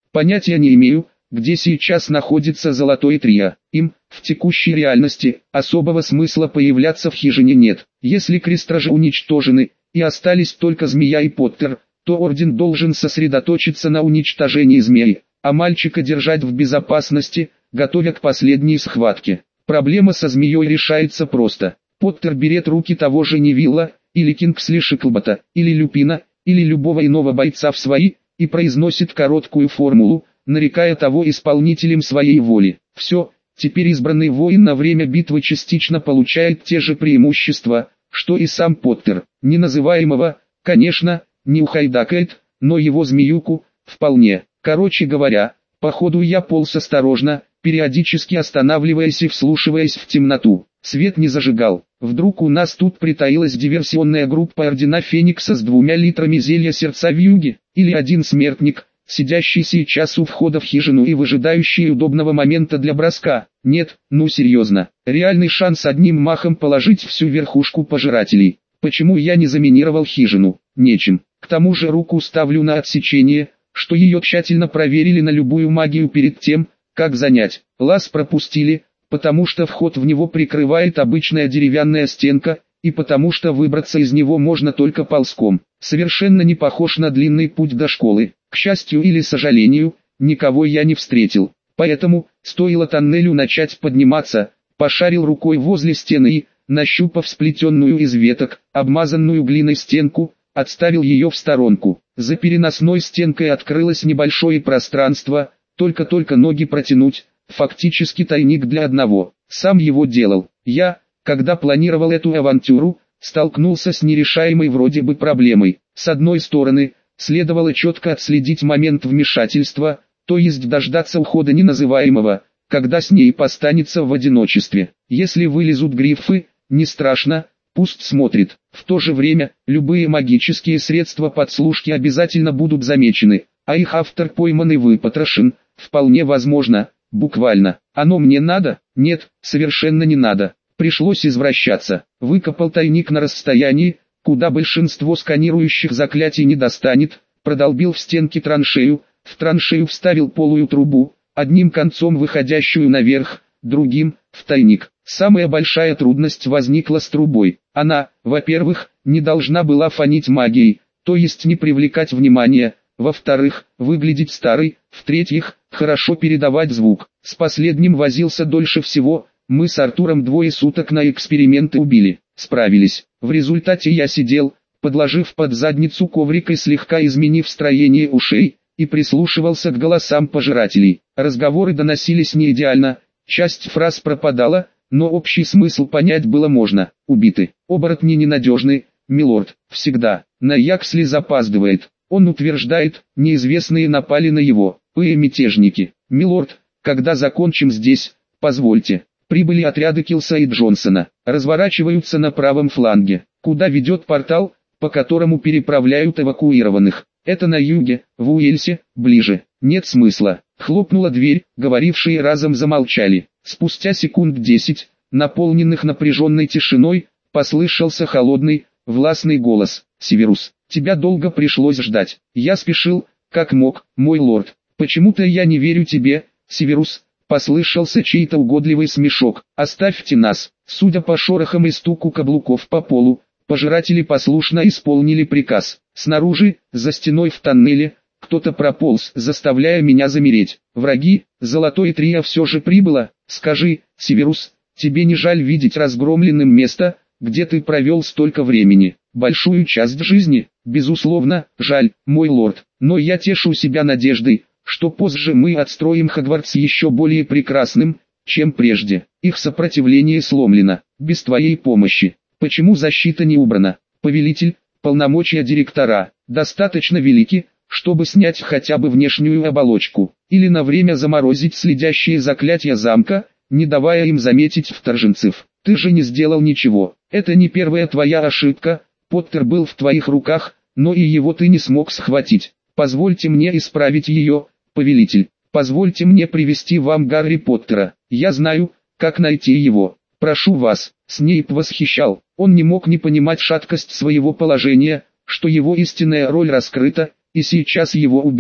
Понятия не имею, где сейчас находится Золотое Трио. Им, в текущей реальности, особого смысла появляться в хижине нет. Если крестражи уничтожены, и остались только Змея и Поттер, то Орден должен сосредоточиться на уничтожении Змеи, а мальчика держать в безопасности, готовя к последней схватке. Проблема со Змеей решается просто. Поттер берет руки того же Невилла, или Кингсли Шеклбота, или Люпина, или любого иного бойца в свои, и произносит короткую формулу, нарекая того исполнителем своей воли. Все, теперь избранный воин на время битвы частично получает те же преимущества, что и сам Поттер. Неназываемого, конечно, не ухайдакает, но его змеюку, вполне. Короче говоря, по ходу я полз осторожно, периодически останавливаясь и вслушиваясь в темноту. Свет не зажигал. Вдруг у нас тут притаилась диверсионная группа Ордена Феникса с 2 литрами зелья сердца вьюги, или один смертник, сидящий сейчас у входа в хижину и выжидающий удобного момента для броска. Нет, ну серьезно, реальный шанс одним махом положить всю верхушку пожирателей. Почему я не заминировал хижину? Нечем. К тому же руку ставлю на отсечение, что ее тщательно проверили на любую магию перед тем, как занять. Лаз пропустили, потому что вход в него прикрывает обычная деревянная стенка, и потому что выбраться из него можно только ползком. Совершенно не похож на длинный путь до школы. К счастью или сожалению, никого я не встретил. Поэтому, стоило тоннелю начать подниматься, пошарил рукой возле стены и, нащупав сплетенную из веток, обмазанную глиной стенку, отставил ее в сторонку. За переносной стенкой открылось небольшое пространство, только ноги протянуть, фактически тайник для одного. Сам его делал. Я, когда планировал эту авантюру, столкнулся с нерешаемой вроде бы проблемой. С одной стороны, следовало четко отследить момент вмешательства, то есть дождаться ухода неназываемого, когда с ней постанется в одиночестве. Если вылезут грифы, не страшно, пусть смотрит. В то же время, любые магические средства подслушки обязательно будут замечены, а их автор пойман и выпотрошен, вполне возможно, буквально. Оно мне надо? Нет, совершенно не надо. Пришлось извращаться. Выкопал тайник на расстоянии, куда большинство сканирующих заклятий не достанет, продолбил в стенке траншею, в траншею вставил полую трубу, одним концом выходящую наверх, другим – в тайник. Самая большая трудность возникла с трубой. Она, во-первых, не должна была фонить магией, то есть не привлекать внимания, во-вторых, выглядеть старой, в-третьих, хорошо передавать звук. С последним возился дольше всего, мы с Артуром 2 суток на эксперименты убили, справились. В результате я сидел, подложив под задницу коврик и слегка изменив строение ушей, и прислушивался к голосам пожирателей. Разговоры доносились не идеально, часть фраз пропадала, но общий смысл понять было можно. Убиты. Оборотни ненадежны, милорд, всегда. На Яксли запаздывает. Он утверждает, неизвестные напали на его. Мятежники. Милорд, когда закончим здесь, позвольте. Прибыли отряды Килса и Джонсона. Разворачиваются на правом фланге. Куда ведет портал, по которому переправляют эвакуированных? Это на юге, в Уэльсе, ближе. Нет смысла. Хлопнула дверь, говорившие разом замолчали. Спустя секунд 10, наполненных напряженной тишиной, послышался холодный, властный голос. «Северус, тебя долго пришлось ждать. Я спешил, как мог, мой лорд. Почему-то я не верю тебе, Северус». Послышался чей-то угодливый смешок. «Оставьте нас». Судя по шорохам и стуку каблуков по полу, пожиратели послушно исполнили приказ. Снаружи, за стеной в тоннеле, кто-то прополз, заставляя меня замереть. Враги, Золотое Трио все же прибыло. Скажи, Северус, тебе не жаль видеть разгромленным место, где ты провел столько времени? Большую часть жизни, безусловно, жаль, мой лорд. Но я тешу себя надеждой, что позже мы отстроим Хогвартс еще более прекрасным, чем прежде. Их сопротивление сломлено, без твоей помощи. Почему защита не убрана? Повелитель, полномочия директора достаточно велики, чтобы снять хотя бы внешнюю оболочку, или на время заморозить следящие заклятия замка, не давая им заметить вторженцев. Ты же не сделал ничего. Это не первая твоя ошибка. Поттер был в твоих руках, но и его ты не смог схватить. Позвольте мне исправить ее, повелитель. Позвольте мне привести вам Гарри Поттера. Я знаю, как найти его. Прошу вас. Снейп восхищал. Он не мог не понимать шаткость своего положения, что его истинная роль раскрыта, и сейчас его убьют.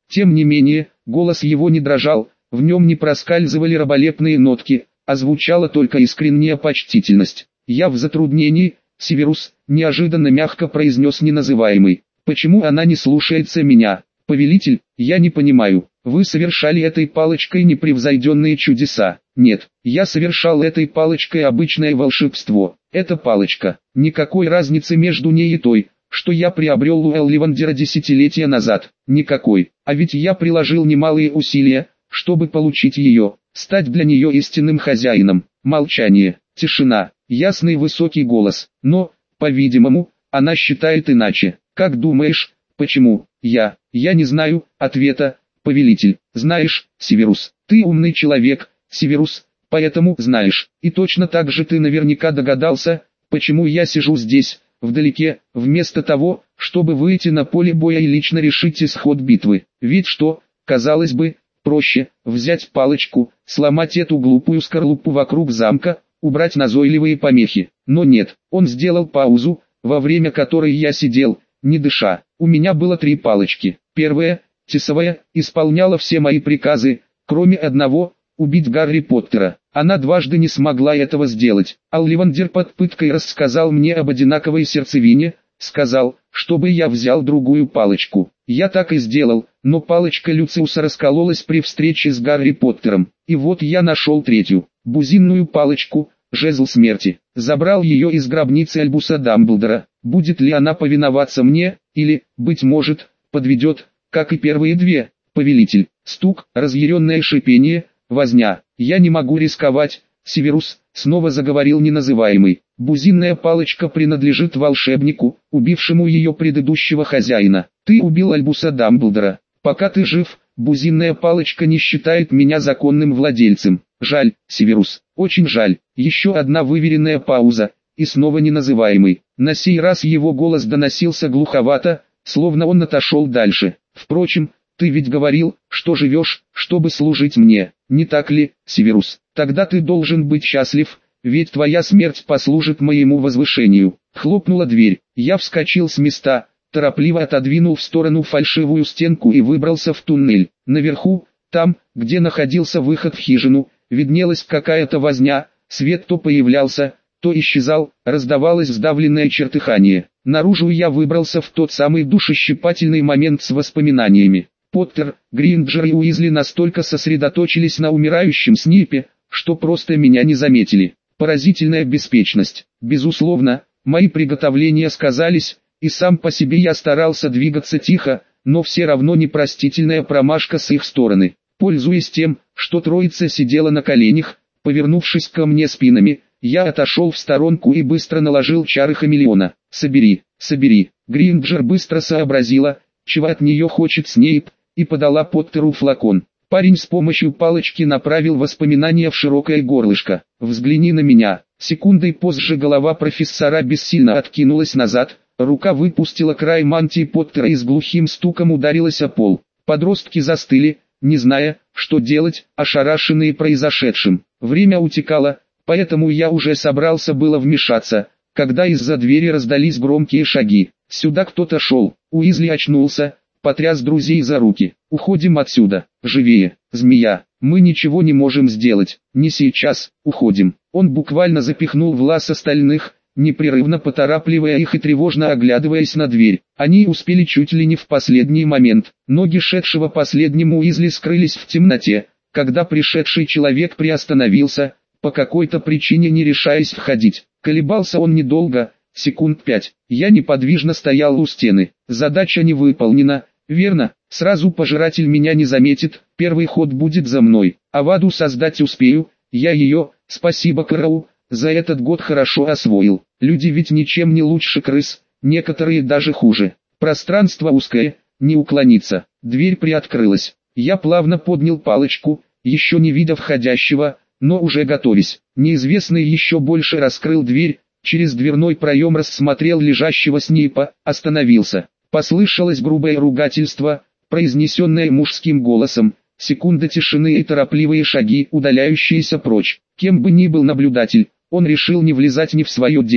Тем не менее, голос его не дрожал, в нем не проскальзывали раболепные нотки, а звучала только искренняя почтительность. «Я в затруднении, Северус», — неожиданно мягко произнес неназываемый. «Почему она не слушается меня? Повелитель, я не понимаю. Вы совершали этой палочкой непревзойденные чудеса». «Нет, я совершал этой палочкой обычное волшебство. Эта палочка, никакой разницы между ней и той, что я приобрел у Элливандера десятилетия назад. Никакой. А ведь я приложил немалые усилия, чтобы получить ее, стать для нее истинным хозяином». Молчание, тишина, ясный высокий голос. «Но, по-видимому, она считает иначе. Как думаешь, почему?» «Я не знаю ответа, повелитель». «Знаешь, Северус, ты умный человек, Северус, поэтому знаешь. И точно так же ты наверняка догадался, почему я сижу здесь, вдалеке, вместо того, чтобы выйти на поле боя и лично решить исход битвы. Ведь что, казалось бы, проще взять палочку, сломать эту глупую скорлупу вокруг замка, убрать назойливые помехи. Но нет, он сделал паузу, во время которой я сидел, не дыша. У меня было 3 палочки. Первая, тесовая, исполняла все мои приказы, кроме одного — убить Гарри Поттера. Она дважды не смогла этого сделать. Олливандер под пыткой рассказал мне об одинаковой сердцевине, сказал, чтобы я взял другую палочку. Я так и сделал, но палочка Люциуса раскололась при встрече с Гарри Поттером. И вот я нашел третью, бузинную палочку, жезл смерти. Забрал ее из гробницы Альбуса Дамблдора. Будет ли она повиноваться мне, или, быть может, подведет, как и первые 2, повелитель? Стук, разъяренное шипение, возня. «Я не могу рисковать, Северус», — снова заговорил неназываемый. «Бузинная палочка принадлежит волшебнику, убившему ее предыдущего хозяина. Ты убил Альбуса Дамблдора. Пока ты жив, бузинная палочка не считает меня законным владельцем. Жаль, Северус, очень жаль». Еще одна выверенная пауза, и снова неназываемый. На сей раз его голос доносился глуховато, словно он отошел дальше. «Впрочем, ты ведь говорил, что живешь, чтобы служить мне, не так ли, Северус? Тогда ты должен быть счастлив, ведь твоя смерть послужит моему возвышению». Хлопнула дверь. Я вскочил с места, торопливо отодвинул в сторону фальшивую стенку и выбрался в туннель. Наверху, там, где находился выход в хижину, виднелась какая-то возня, свет то появлялся, то исчезал, раздавалось сдавленное чертыхание. Наружу я выбрался в тот самый душещипательный момент с воспоминаниями. Поттер, Гринджер и Уизли настолько сосредоточились на умирающем Снипе, что просто меня не заметили. Поразительная беспечность. Безусловно, мои приготовления сказались, и сам по себе я старался двигаться тихо, но все равно непростительная промашка с их стороны. Пользуясь тем, что троица сидела на коленях, повернувшись ко мне спинами, я отошел в сторонку и быстро наложил чары хамелеона. «Собери, собери». Гринджер быстро сообразила, чего от нее хочет Снейп, и подала Поттеру флакон. Парень с помощью палочки направил воспоминания в широкое горлышко. «Взгляни на меня». Секундой позже голова профессора бессильно откинулась назад, рука выпустила край мантии Поттера и с глухим стуком ударилась о пол. Подростки застыли, не зная, что делать, ошарашенные произошедшим. Время утекало, поэтому я уже собрался было вмешаться, когда из-за двери раздались громкие шаги. Сюда кто-то шел. Уизли очнулся, потряс друзей за руки. «Уходим отсюда, живее, змея, мы ничего не можем сделать, не сейчас, уходим». Он буквально запихнул в лаз остальных, непрерывно поторапливая их и тревожно оглядываясь на дверь. Они успели чуть ли не в последний момент. Ноги шедшего последнему Уизли скрылись в темноте, когда пришедший человек приостановился, по какой-то причине не решаясь входить. Колебался он недолго, секунд 5. Я неподвижно стоял у стены. Задача не выполнена, верно? Сразу пожиратель меня не заметит, первый ход будет за мной. А Аваду создать успею, я ее, спасибо Кроу, за этот год хорошо освоил. Люди ведь ничем не лучше крыс, некоторые даже хуже. Пространство узкое, не уклониться. Дверь приоткрылась. Я плавно поднял палочку, еще не видя входящего, но уже готовясь. Неизвестный еще больше раскрыл дверь, через дверной проем рассмотрел лежащего Снейпа, остановился. Послышалось грубое ругательство, произнесенное мужским голосом, секунда тишины и торопливые шаги, удаляющиеся прочь. Кем бы ни был наблюдатель, он решил не влезать ни в свое дело.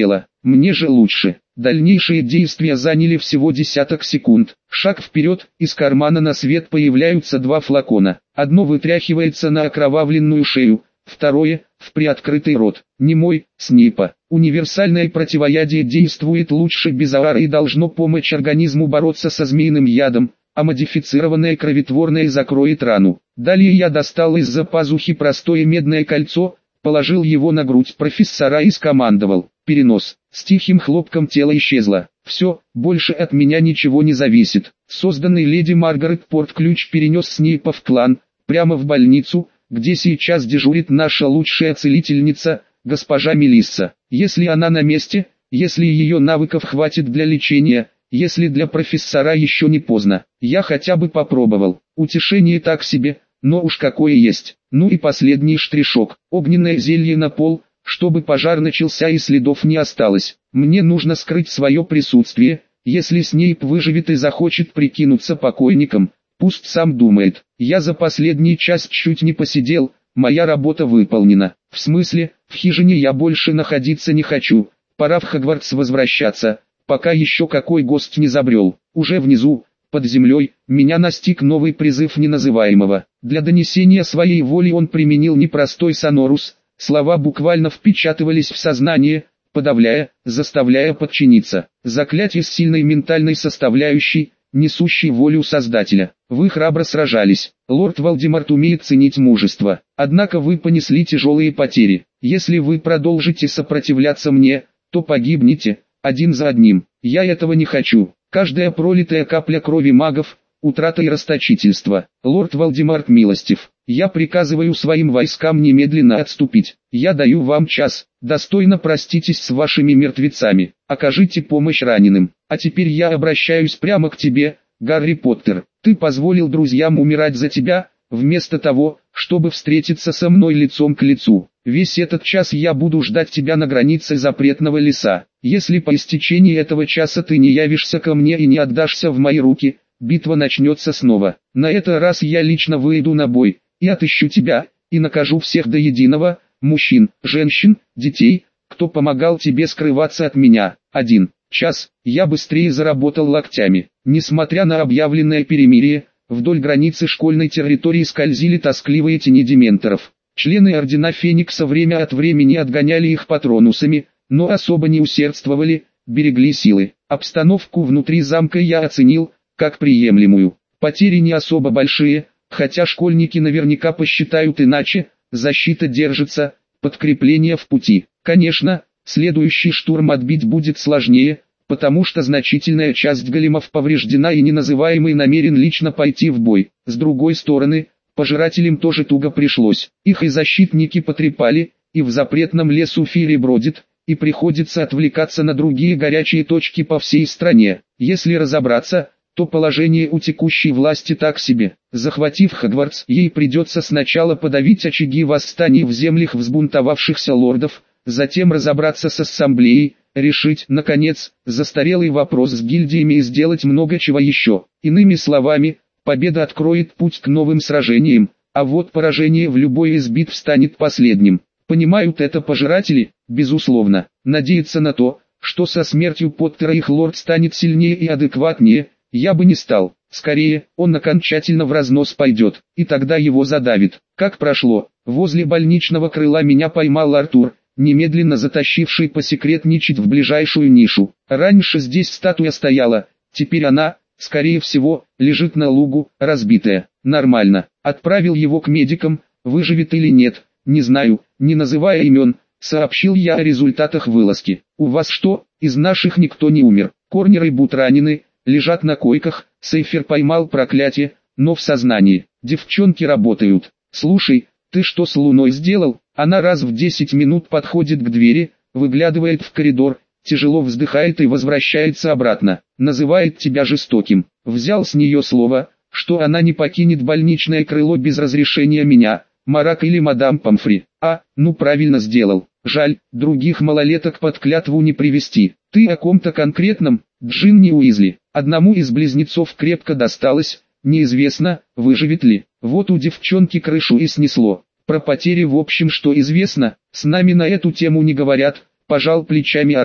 мне же лучше. Дальнейшие действия заняли всего десяток секунд. Шаг вперед, из кармана на свет появляются два флакона. Одно вытряхивается на окровавленную шею, второе – в приоткрытый рот. Немой, снипа. Универсальное противоядие действует лучше безаара и должно помочь организму бороться со змеиным ядом, а модифицированное кровотворное закроет рану. Далее я достал из-за пазухи простое медное кольцо, положил его на грудь профессора и скомандовал: перенос. С тихим хлопком тело исчезло. Все, больше от меня ничего не зависит. Созданный леди Маргарет Порт ключ перенес Снейпа в клан, прямо в больницу, где сейчас дежурит наша лучшая целительница, госпожа Мелисса. Если она на месте, если ее навыков хватит для лечения, если для профессора еще не поздно, я хотя бы попробовал. Утешение так себе, но уж какое есть. Ну и последний штришок. Огненное зелье на пол, чтобы пожар начался и следов не осталось. Мне нужно скрыть свое присутствие. Если Снейп выживет и захочет прикинуться покойником, пусть сам думает. Я за последний час чуть не посидел, моя работа выполнена. В смысле, в хижине я больше находиться не хочу. Пора в Хогвартс возвращаться, пока еще какой гость не забрел. Уже внизу, под землей, меня настиг новый призыв неназываемого. Для донесения своей воли он применил непростой сонорус. Слова буквально впечатывались в сознание, подавляя, заставляя подчиниться. Заклятие с сильной ментальной составляющей, несущей волю Создателя. Вы храбро сражались. Лорд Волдеморт умеет ценить мужество. Однако вы понесли тяжелые потери. Если вы продолжите сопротивляться мне, то погибнете, один за одним. Я этого не хочу. Каждая пролитая капля крови магов – утрата и расточительство. Лорд Волдеморт милостив. Я приказываю своим войскам немедленно отступить. Я даю вам час. Достойно проститесь с вашими мертвецами. Окажите помощь раненым. А теперь я обращаюсь прямо к тебе, Гарри Поттер. Ты позволил друзьям умирать за тебя, вместо того, чтобы встретиться со мной лицом к лицу. Весь этот час я буду ждать тебя на границе запретного леса. Если по истечении этого часа ты не явишься ко мне и не отдашься в мои руки, битва начнется снова. На этот раз я лично выйду на бой, и отыщу тебя, и накажу всех до единого, мужчин, женщин, детей, кто помогал тебе скрываться от меня. 1 час, я быстрее заработал локтями. Несмотря на объявленное перемирие, вдоль границы школьной территории скользили тоскливые тени дементоров. Члены Ордена Феникса время от времени отгоняли их патронусами, но особо не усердствовали, берегли силы. Обстановку внутри замка я оценил, как приемлемую. Потери не особо большие, хотя школьники наверняка посчитают иначе, защита держится, подкрепление в пути. Конечно, следующий штурм отбить будет сложнее, потому что значительная часть големов повреждена и неназываемый намерен лично пойти в бой. С другой стороны, пожирателям тоже туго пришлось. Их и защитники потрепали, и в запретном лесу Фири бродит, и приходится отвлекаться на другие горячие точки по всей стране. Если разобраться, то положение у текущей власти так себе. Захватив Хогвартс, ей придется сначала подавить очаги восстаний в землях взбунтовавшихся лордов, затем разобраться с ассамблеей, решить, наконец, застарелый вопрос с гильдиями и сделать много чего еще. Иными словами, победа откроет путь к новым сражениям, а вот поражение в любой из битв станет последним. Понимают это пожиратели? Безусловно. Надеяться на то, что со смертью Поттера их лорд станет сильнее и адекватнее, я бы не стал. Скорее, он окончательно в разнос пойдет, и тогда его задавит. Как прошло, возле больничного крыла меня поймал Артур, немедленно затащивший посекретничать в ближайшую нишу. Раньше здесь статуя стояла, теперь она, скорее всего, лежит на лугу, разбитая. Нормально. Отправил его к медикам, выживет или нет, не знаю, не называя имен, сообщил я о результатах вылазки. У вас что, из наших никто не умер? Корнер и Бут ранены, лежат на койках, Сейфер поймал проклятие, но в сознании. Девчонки работают. Слушай, ты что с Луной сделал? Она раз в 10 минут подходит к двери, выглядывает в коридор, тяжело вздыхает и возвращается обратно. Называет тебя жестоким. Взял с нее слово, что она не покинет больничное крыло без разрешения меня, Марак или мадам Помфри. Ну правильно сделал. Жаль, других малолеток под клятву не привести. Ты о ком-то конкретном? Джинни Уизли. Одному из близнецов крепко досталось, неизвестно, выживет ли. Вот у девчонки крышу и снесло. Про потери в общем что известно, с нами на эту тему не говорят, пожал плечами Артур.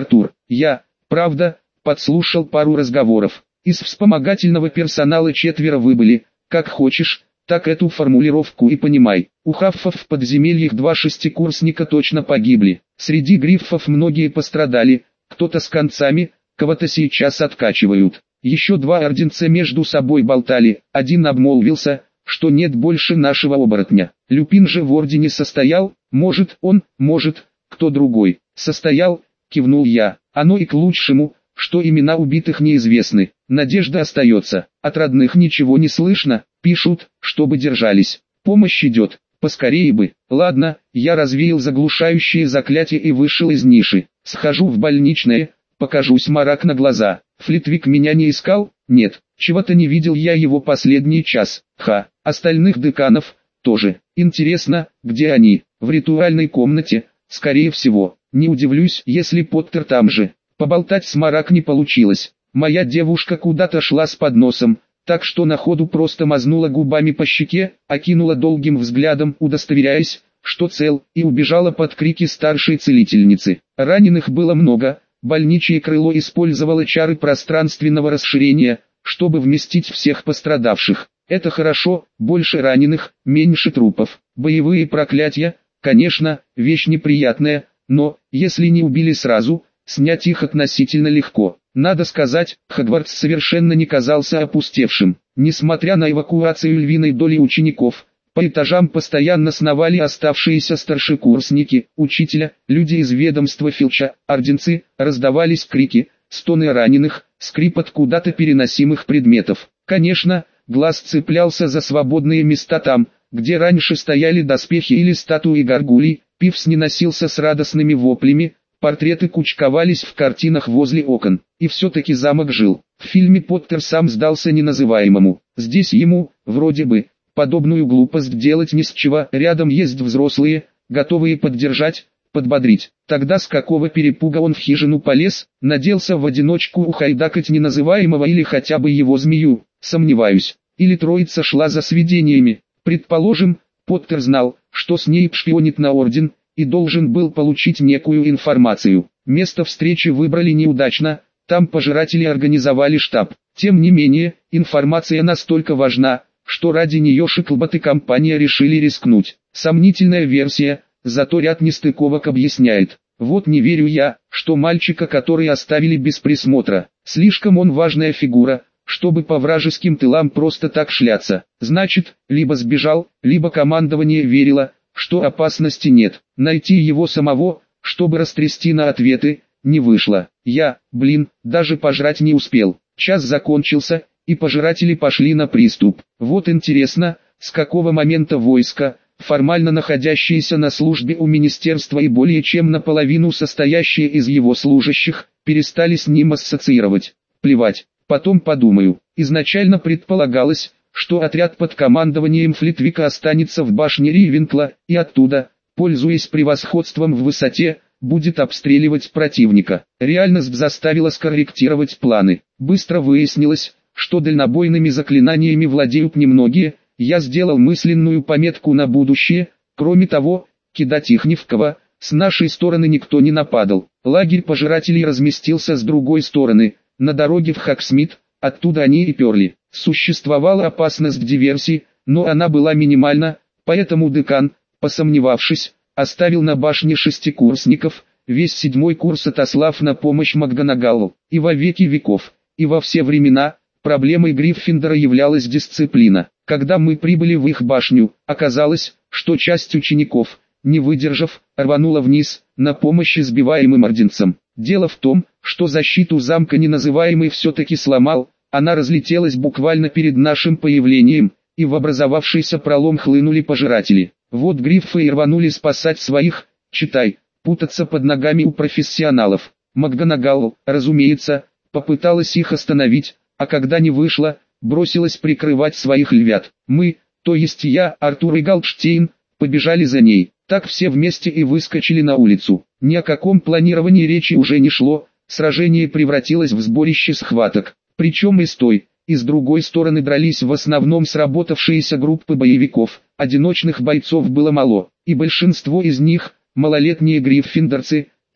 Я, правда, подслушал пару разговоров. Из вспомогательного персонала 4 выбыли, как хочешь, так эту формулировку и понимай. У хаффов в подземельях 2 шестикурсника точно погибли. Среди гриффов многие пострадали, кто-то с концами, кого-то сейчас откачивают. Еще 2 орденца между собой болтали, один обмолвился, что нет больше нашего оборотня. Люпин же в ордене состоял, может он, может, кто другой. Состоял, кивнул я. Оно и к лучшему, что имена убитых неизвестны. Надежда остается. От родных ничего не слышно, пишут, чтобы держались. Помощь идет, поскорее бы. Ладно, я развеял заглушающие заклятия и вышел из ниши. Схожу в больничное, покажусь Марак на глаза. Флитвик меня не искал? Нет, чего-то не видел я его последний час. Остальных деканов тоже. Интересно, где они? В ритуальной комнате, скорее всего. Не удивлюсь, если Поттер там же. Поболтать с Марак не получилось. Моя девушка куда-то шла с подносом, так что на ходу просто мазнула губами по щеке, окинула долгим взглядом, удостоверяясь, что цел, и убежала под крики старшей целительницы. Раненых было много, больничье крыло использовало чары пространственного расширения, чтобы вместить всех пострадавших. Это хорошо, больше раненых, меньше трупов. Боевые проклятия, конечно, вещь неприятная, но, если не убили сразу, снять их относительно легко. Надо сказать, Хогвартс совершенно не казался опустевшим. Несмотря на эвакуацию львиной доли учеников, по этажам постоянно сновали оставшиеся старшекурсники, учителя, люди из ведомства Филча, орденцы, раздавались крики, стоны раненых, скрип от куда-то переносимых предметов. Конечно, глаз цеплялся за свободные места там, где раньше стояли доспехи или статуи горгулей. Пивс не носился с радостными воплями, портреты кучковались в картинах возле окон. И все-таки замок жил. В фильме Поттер сам сдался неназываемому. Здесь ему, вроде бы, подобную глупость делать не с чего. Рядом есть взрослые, готовые поддержать, подбодрить. Тогда с какого перепуга он в хижину полез, надеялся в одиночку ухайдакать неназываемого или хотя бы его змею? Сомневаюсь. Или троица шла за сведениями. Предположим, Поттер знал, что Снейп шпионит на Орден, и должен был получить некую информацию. Место встречи выбрали неудачно, там пожиратели организовали штаб. Тем не менее, информация настолько важна, что ради нее Шиклбот и компания решили рискнуть. Сомнительная версия, зато ряд нестыковок объясняет. Вот не верю я, что мальчика, который оставили без присмотра, слишком он важная фигура, чтобы по вражеским тылам просто так шляться. Значит, либо сбежал, либо командование верило, что опасности нет. Найти его самого, чтобы растрясти на ответы, не вышло. Я, даже пожрать не успел. Час закончился, и пожиратели пошли на приступ. Вот интересно, с какого момента войско, формально находящееся на службе у министерства и более чем наполовину состоящее из его служащих, перестали с ним ассоциировать. Плевать, потом подумаю. Изначально предполагалось, что отряд под командованием Флитвика останется в башне Ривенкла, и оттуда, пользуясь превосходством в высоте, будет обстреливать противника. Реальность заставила скорректировать планы. Быстро выяснилось, что дальнобойными заклинаниями владеют немногие. Я сделал мысленную пометку на будущее. Кроме того, кидать их не в кого, с нашей стороны никто не нападал. Лагерь пожирателей разместился с другой стороны, на дороге в Хоксмит, оттуда они и перли. Существовала опасность диверсии, но она была минимальна, поэтому декан, посомневавшись, оставил на башне шестикурсников, весь 7-й курс отослав на помощь МакГонагалл. И во веки веков, и во все времена, проблемой Гриффиндора являлась дисциплина. Когда мы прибыли в их башню, оказалось, что часть учеников, не выдержав, рванула вниз, на помощь избиваемым орденцам. Дело в том, что защиту замка неназываемый все-таки сломал, она разлетелась буквально перед нашим появлением, и в образовавшийся пролом хлынули пожиратели. Вот гриффы и рванули спасать своих, читай, путаться под ногами у профессионалов. МакГонагалл, разумеется, попыталась их остановить, а когда не вышло, бросилась прикрывать своих львят. Мы, то есть я, Артур и Галдштейн, побежали за ней. Так все вместе и выскочили на улицу. Ни о каком планировании речи уже не шло, сражение превратилось в сборище схваток. Причем и с той, и с другой стороны дрались в основном сработавшиеся группы боевиков. Одиночных бойцов было мало, и большинство из них, малолетние гриффиндорцы,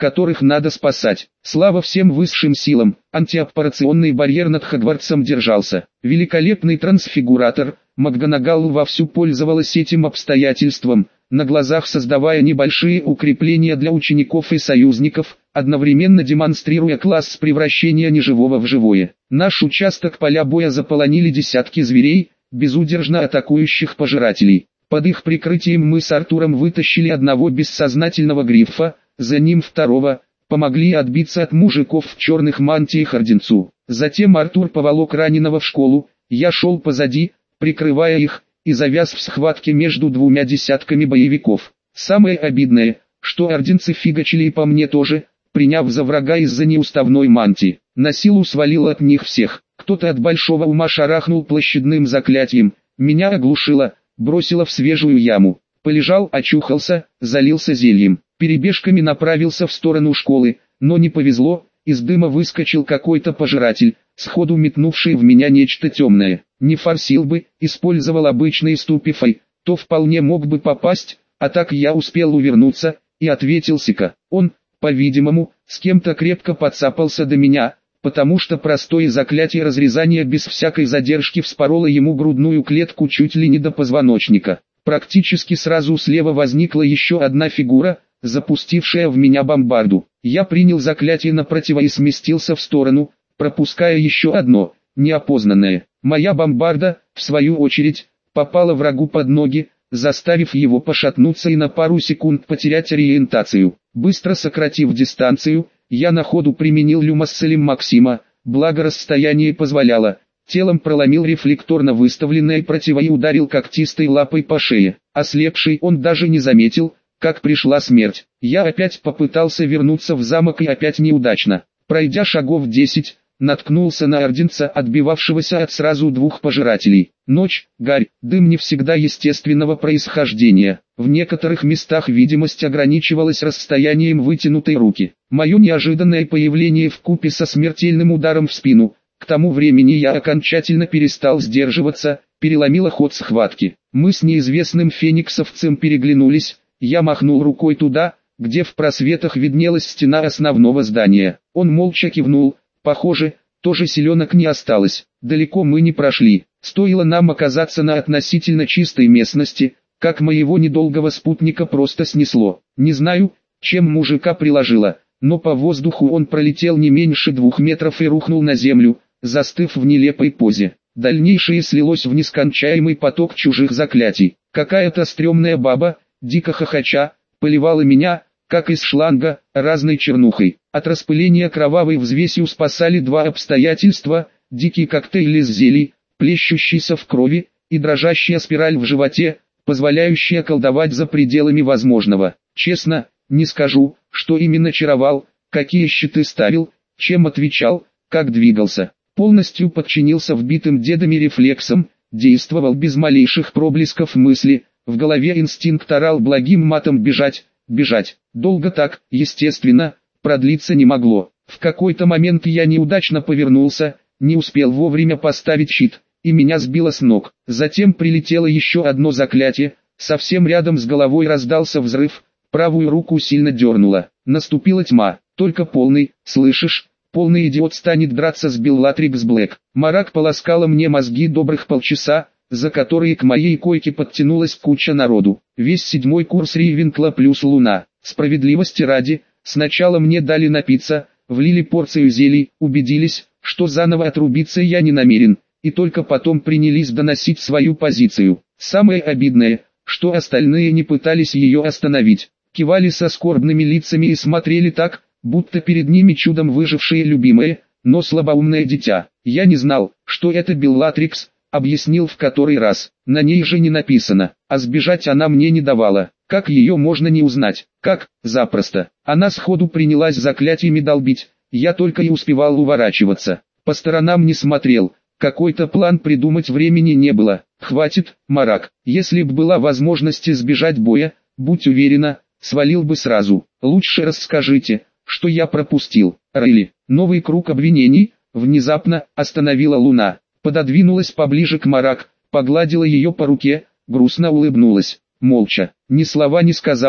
которых надо спасать. Слава всем высшим силам, антиаппарационный барьер над Хогвартсом держался. Великолепный трансфигуратор, МакГонагал вовсю пользовалась этим обстоятельством, на глазах создавая небольшие укрепления для учеников и союзников, одновременно демонстрируя класс превращения неживого в живое. Наш участок поля боя заполонили десятки зверей, безудержно атакующих пожирателей. Под их прикрытием мы с Артуром вытащили одного бессознательного грифа, за ним второго, помогли отбиться от мужиков в черных мантиях орденцу. Затем Артур поволок раненого в школу, я шел позади, прикрывая их, и завяз в схватке между двумя десятками боевиков. Самое обидное, что орденцы фигачили и по мне тоже, приняв за врага из-за неуставной мантии. На силу свалил от них всех. Кто-то от большого ума шарахнул площадным заклятием, меня оглушило, бросило в свежую яму. Полежал, очухался, залился зельем. Перебежками направился в сторону школы, но не повезло, из дыма выскочил какой-то пожиратель, сходу метнувший в меня нечто темное. Не форсил бы, использовал обычный ступифай, то вполне мог бы попасть, а так я успел увернуться, и ответил Сика. Он, по-видимому, с кем-то крепко подцапался до меня, потому что простое заклятие разрезания без всякой задержки вспороло ему грудную клетку чуть ли не до позвоночника. Практически сразу слева возникла еще одна фигура, запустившая в меня бомбарду. Я принял заклятие на противо и сместился в сторону, пропуская еще одно, неопознанное. Моя бомбарда, в свою очередь, попала врагу под ноги, заставив его пошатнуться и на пару секунд потерять ориентацию. Быстро сократив дистанцию, я на ходу применил Люмасселем Максима, благо расстояние позволяло. Телом проломил рефлекторно выставленное противо и ударил когтистой лапой по шее. Ослепший он даже не заметил, как пришла смерть. Я опять попытался вернуться в замок и опять неудачно. Пройдя шагов 10, наткнулся на орденца, отбивавшегося от сразу двух пожирателей. Ночь, гарь, дым не всегда естественного происхождения. В некоторых местах видимость ограничивалась расстоянием вытянутой руки. Мое неожиданное появление вкупе со смертельным ударом в спину, к тому времени я окончательно перестал сдерживаться, переломило ход схватки. Мы с неизвестным фениксовцем переглянулись, я махнул рукой туда, где в просветах виднелась стена основного здания. Он молча кивнул, похоже, тоже селенок не осталось. Далеко мы не прошли. Стоило нам оказаться на относительно чистой местности, как моего недолгого спутника просто снесло. Не знаю, чем мужика приложило, но по воздуху он пролетел не меньше 2 метров и рухнул на землю, застыв в нелепой позе. Дальнейшее слилось в нескончаемый поток чужих заклятий. Какая-то стрёмная баба, дико хохоча, поливала меня, как из шланга, разной чернухой. От распыления кровавой взвесью спасали 2 обстоятельства: дикий коктейль из зелий, плещущийся в крови, и дрожащая спираль в животе, позволяющая колдовать за пределами возможного. Честно, не скажу, что именно чаровал, какие щиты ставил, чем отвечал, как двигался. Полностью подчинился вбитым дедами рефлексам, действовал без малейших проблесков мысли, в голове инстинкт орал благим матом: бежать, бежать. Долго так, естественно, продлиться не могло. В какой-то момент я неудачно повернулся, не успел вовремя поставить щит, и меня сбило с ног. Затем прилетело еще одно заклятие, совсем рядом с головой раздался взрыв, правую руку сильно дернуло. Наступила тьма, только полный, слышишь? Полный идиот станет драться с Беллатрикс Блэк. Марак полоскала мне мозги добрых полчаса, за которые к моей койке подтянулась куча народу. Весь 7-й курс Рейвенкла плюс Луна. Справедливости ради, сначала мне дали напиться, влили порцию зелий, убедились, что заново отрубиться я не намерен, и только потом принялись доносить свою позицию. Самое обидное, что остальные не пытались ее остановить. Кивали со скорбными лицами и смотрели так, будто перед ними чудом выжившее любимое, но слабоумное дитя. Я не знал, что это Беллатрикс, объяснил в который раз. На ней же не написано, а сбежать она мне не давала. Как ее можно не узнать? Как? Запросто. Она сходу принялась заклятиями долбить, я только и успевал уворачиваться. По сторонам не смотрел, какой-то план придумать времени не было. Хватит, Марак, если б была возможность избежать боя, будь уверена, свалил бы сразу. Лучше расскажите, что я пропустил. Рейли. Новый круг обвинений, внезапно, остановила Луна. Пододвинулась поближе к Марак, погладила ее по руке, грустно улыбнулась. Молча, ни слова не сказала,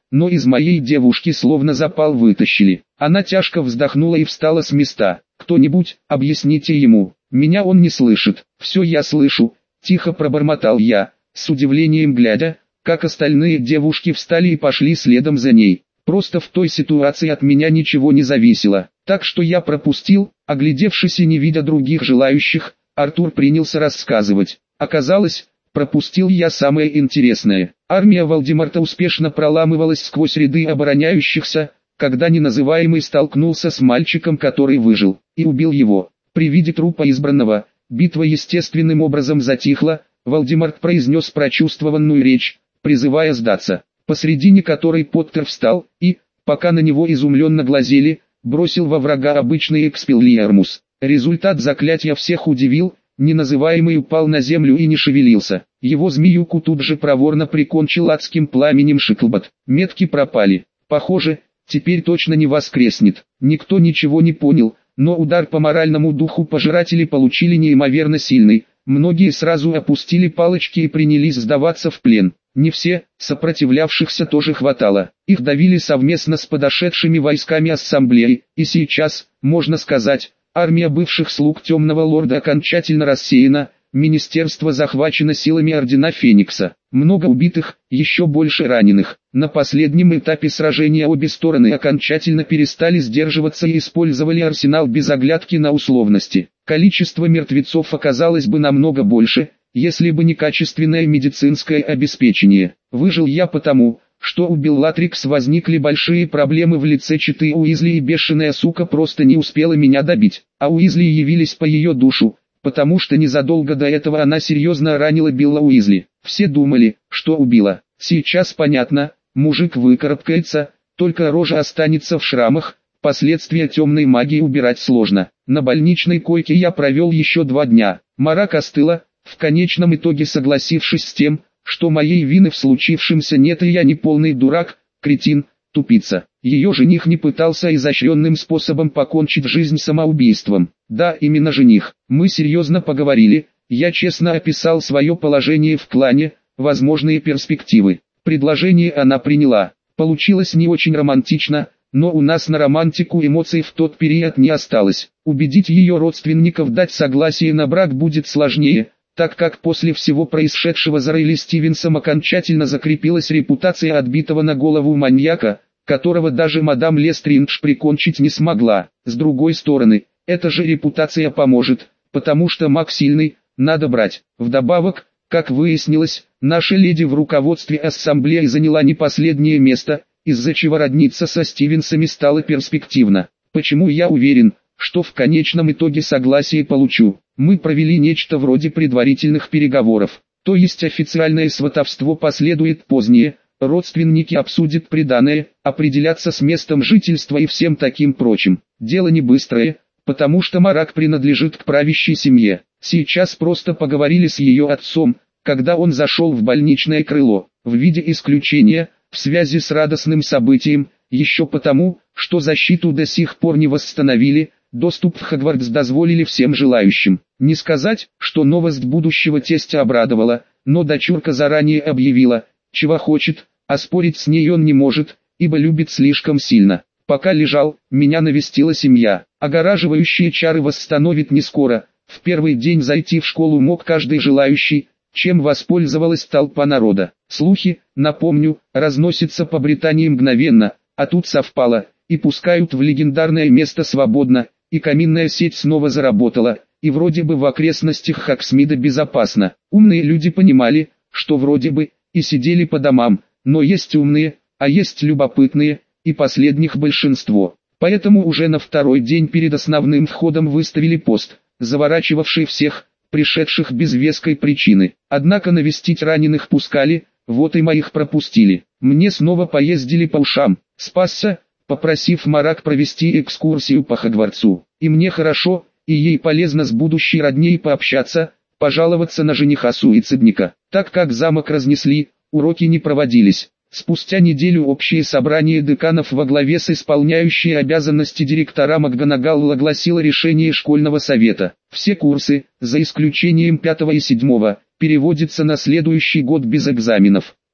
но из моей девушки словно запал вытащили. Она тяжко вздохнула и встала с места. «Кто-нибудь, объясните ему, меня он не слышит». «Все я слышу», – тихо пробормотал я, с удивлением глядя, как остальные девушки встали и пошли следом за ней. Просто в той ситуации от меня ничего не зависело, так что я пропустил, оглядевшись и не видя других желающих, Артур принялся рассказывать. Оказалось, пропустил я самое интересное. Армия Вальдемарта успешно проламывалась сквозь ряды обороняющихся, когда неназываемый столкнулся с мальчиком, который выжил, и убил его. При виде трупа избранного, битва естественным образом затихла, Вальдемарт произнес прочувствованную речь, призывая сдаться, посредине которой Поттер встал и, пока на него изумленно глазели, бросил во врага обычный экспеллиармус. Результат заклятия всех удивил, неназываемый упал на землю и не шевелился. Его змеюку тут же проворно прикончил адским пламенем Шиклбот. Метки пропали. Похоже, теперь точно не воскреснет. Никто ничего не понял, но удар по моральному духу пожиратели получили неимоверно сильный. Многие сразу опустили палочки и принялись сдаваться в плен. Не все, сопротивлявшихся тоже хватало. Их давили совместно с подошедшими войсками ассамблеи, и сейчас, можно сказать, армия бывших слуг Темного Лорда окончательно рассеяна, министерство захвачено силами Ордена Феникса. Много убитых, еще больше раненых. На последнем этапе сражения обе стороны окончательно перестали сдерживаться и использовали арсенал без оглядки на условности. Количество мертвецов оказалось бы намного больше, если бы не качественное медицинское обеспечение. Выжил я потому, что у Беллатрикс возникли большие проблемы в лице Читы Уизли, и бешеная сука просто не успела меня добить. А Уизли явились по ее душу, потому что незадолго до этого она серьезно ранила Билла Уизли. Все думали, что убила. Сейчас понятно, мужик выкарабкается, только рожа останется в шрамах, последствия темной магии убирать сложно. На больничной койке я провел еще 2 дня. Марак остыла, в конечном итоге согласившись с тем, что моей вины в случившемся нет и я не полный дурак, кретин, тупица. Ее жених не пытался изощренным способом покончить жизнь самоубийством. Да, именно жених. Мы серьезно поговорили, я честно описал свое положение в клане, возможные перспективы. Предложение она приняла. Получилось не очень романтично, но у нас на романтику эмоций в тот период не осталось. Убедить ее родственников дать согласие на брак будет сложнее, так как после всего происшедшего за Рейли Стивенсом окончательно закрепилась репутация отбитого на голову маньяка, которого даже мадам Лестриндж прикончить не смогла. С другой стороны, эта же репутация поможет, потому что маг сильный, надо брать. Вдобавок, как выяснилось, наша леди в руководстве ассамблеи заняла не последнее место, из-за чего родниться со Стивенсами стало перспективно. Почему я уверен, что в конечном итоге согласие получу? Мы провели нечто вроде предварительных переговоров, то есть официальное сватовство последует позднее, родственники обсудят приданое, определятся с местом жительства и всем таким прочим. Дело не быстрое, потому что Марак принадлежит к правящей семье. Сейчас просто поговорили с ее отцом, когда он зашел в больничное крыло, в виде исключения, в связи с радостным событием, еще потому, что защиту до сих пор не восстановили, доступ в Хогвартс дозволили всем желающим. Не сказать, что новость будущего тестя обрадовала, но дочурка заранее объявила, чего хочет, а спорить с ней он не может, ибо любит слишком сильно. Пока лежал, меня навестила семья. Огораживающие чары восстановит не скоро. В первый день зайти в школу мог каждый желающий, чем воспользовалась толпа народа. Слухи, напомню, разносятся по Британии мгновенно, а тут совпало, и пускают в легендарное место свободно, и каминная сеть снова заработала, и вроде бы в окрестностях Хоксмида безопасно. Умные люди понимали, что вроде бы, и сидели по домам, но есть умные, а есть любопытные, и последних большинство. Поэтому уже на второй день перед основным входом выставили пост, заворачивавший всех, пришедших без веской причины. Однако навестить раненых пускали, вот и моих пропустили. Мне снова поездили по ушам. Спасся, попросив Марак провести экскурсию по Хогвартсу. И мне хорошо, и ей полезно с будущей родней пообщаться, пожаловаться на жениха-суицидника. Так как замок разнесли, уроки не проводились. Спустя неделю общее собрание деканов во главе с исполняющей обязанности директора МакГонагал огласило решение школьного совета. Все курсы, за исключением 5 и 7, переводятся на следующий год без экзаменов.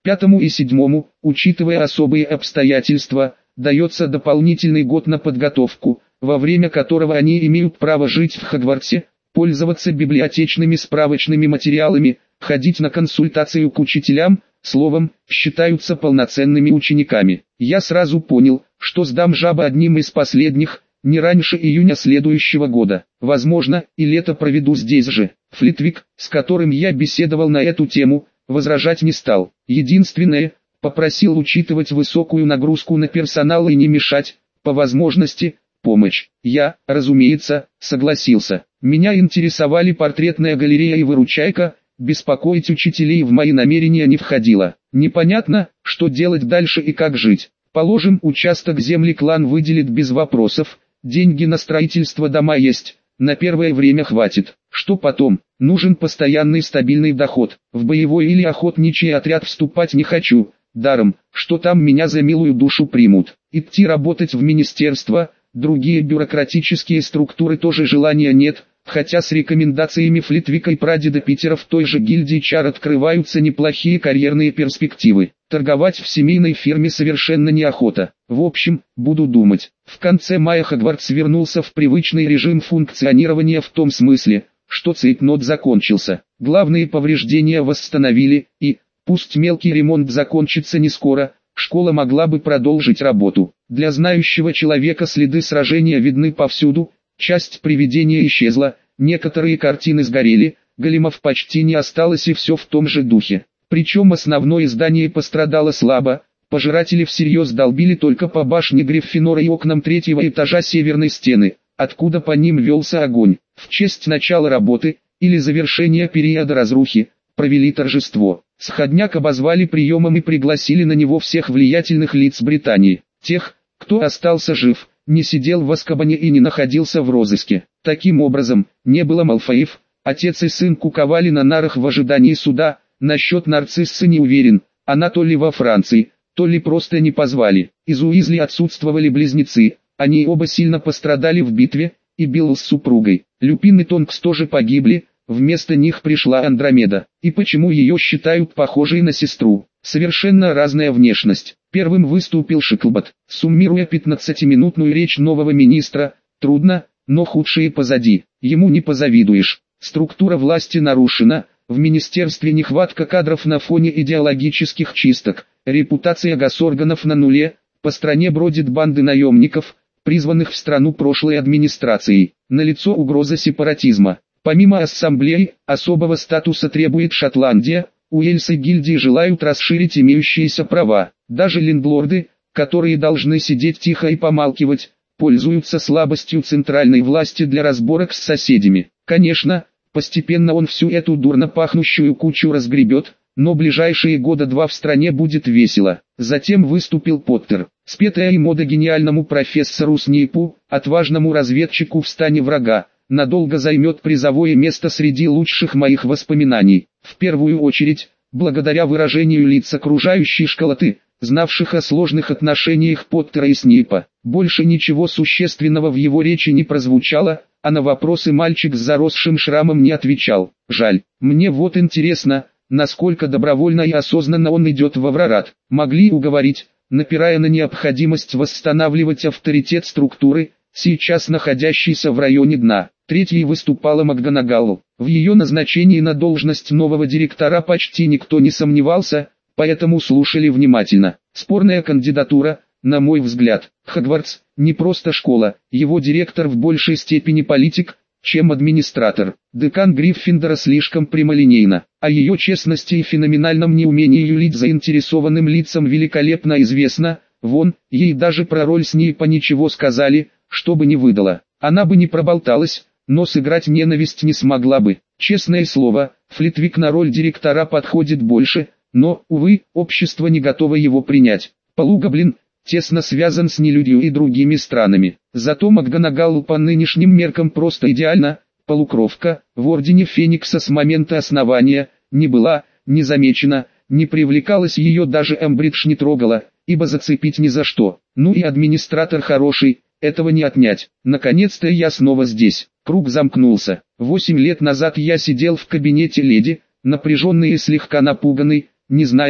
Пятому и седьмому, учитывая особые обстоятельства, дается дополнительный год на подготовку, во время которого они имеют право жить в Хогвартсе, пользоваться библиотечными справочными материалами, ходить на консультацию к учителям, словом, считаются полноценными учениками. Я сразу понял, что сдам жаба одним из последних, не раньше июня следующего года. Возможно, и лето проведу здесь же. Флитвик, с которым я беседовал на эту тему, возражать не стал. Единственное, попросил учитывать высокую нагрузку на персонал и не мешать, по возможности, помощь. Я, разумеется, согласился. Меня интересовали портретная галерея и выручайка, беспокоить учителей в мои намерения не входило. Непонятно, что делать дальше и как жить. Положим, участок земли клан выделит без вопросов, деньги на строительство дома есть, на первое время хватит. Что потом? Нужен постоянный стабильный доход. В боевой или охотничий отряд вступать не хочу, даром, что там меня за милую душу примут. Идти работать в министерство, другие бюрократические структуры тоже желания нет, хотя с рекомендациями Флитвика и прадеда Питера в той же гильдии чар открываются неплохие карьерные перспективы. Торговать в семейной фирме совершенно неохота. В общем, буду думать. В конце мая Хогвартс вернулся в привычный режим функционирования в том смысле, что цейтнот закончился. Главные повреждения восстановили, и, пусть мелкий ремонт закончится не скоро, школа могла бы продолжить работу. Для знающего человека следы сражения видны повсюду, часть привидения исчезла, некоторые картины сгорели, големов почти не осталось и все в том же духе. Причем основное здание пострадало слабо, пожиратели всерьез долбили только по башне Гриффиндора и окнам третьего этажа северной стены, откуда по ним велся огонь. В честь начала работы, или завершения периода разрухи, провели торжество. Сходняк обозвали приемом и пригласили на него всех влиятельных лиц Британии. Тех, кто остался жив, не сидел в Азкабане и не находился в розыске. Таким образом, не было Малфоев, отец и сын куковали на нарах в ожидании суда. Насчет Нарциссы не уверен, она то ли во Франции, то ли просто не позвали. Из Уизли отсутствовали близнецы, они оба сильно пострадали в битве, и Билл с супругой. Люпин и Тонкс тоже погибли, вместо них пришла Андромеда. И почему ее считают похожей на сестру? Совершенно разная внешность. Первым выступил Шиклбот, суммируя 15-минутную речь нового министра. Трудно, но худшее позади. Ему не позавидуешь. Структура власти нарушена. В министерстве нехватка кадров на фоне идеологических чисток, репутация госорганов на нуле, по стране бродят банды наемников, призванных в страну прошлой администрацией. Налицо угроза сепаратизма. Помимо ассамблеи, особого статуса требует Шотландия, Уэльс и гильдии желают расширить имеющиеся права. Даже лендлорды, которые должны сидеть тихо и помалкивать, пользуются слабостью центральной власти для разборок с соседями. Конечно, постепенно он всю эту дурно пахнущую кучу разгребет, но ближайшие года два в стране будет весело. Затем выступил Поттер, спетая и мода гениальному профессору Снейпу, отважному разведчику в стане врага, надолго займет призовое место среди лучших моих воспоминаний. В первую очередь, благодаря выражению лиц окружающей школоты, знавших о сложных отношениях Поттера и Снейпа. Больше ничего существенного в его речи не прозвучало, а на вопросы мальчик с заросшим шрамом не отвечал. Жаль. Мне вот интересно, насколько добровольно и осознанно он идет в Аврорат. Могли уговорить, напирая на необходимость восстанавливать авторитет структуры, сейчас находящейся в районе дна. Третьей выступала МакГонагал. В ее назначении на должность нового директора почти никто не сомневался, поэтому слушали внимательно. Спорная кандидатура, на мой взгляд. Хогвартс не просто школа, его директор в большей степени политик, чем администратор. Декан Гриффиндора слишком прямолинейна. О ее честности и феноменальном неумении юлить заинтересованным лицам великолепно известно. Вон, ей даже про роль Снейпа ничего сказали, чтобы не выдала. Она бы не проболталась, но сыграть ненависть не смогла бы. Честное слово, Флитвик на роль директора подходит больше, но, увы, общество не готово его принять. Полугоблин тесно связан с нелюдью и другими странами. Зато МакГонагал по нынешним меркам просто идеально. Полукровка, в Ордене Феникса с момента основания, не была, не замечена, не привлекалась, ее даже Эмбридж не трогала, ибо зацепить ни за что. Ну и администратор хороший, этого не отнять. Наконец-то я снова здесь. Круг замкнулся. 8 лет назад я сидел в кабинете леди, напряженный и слегка напуганный, не зная,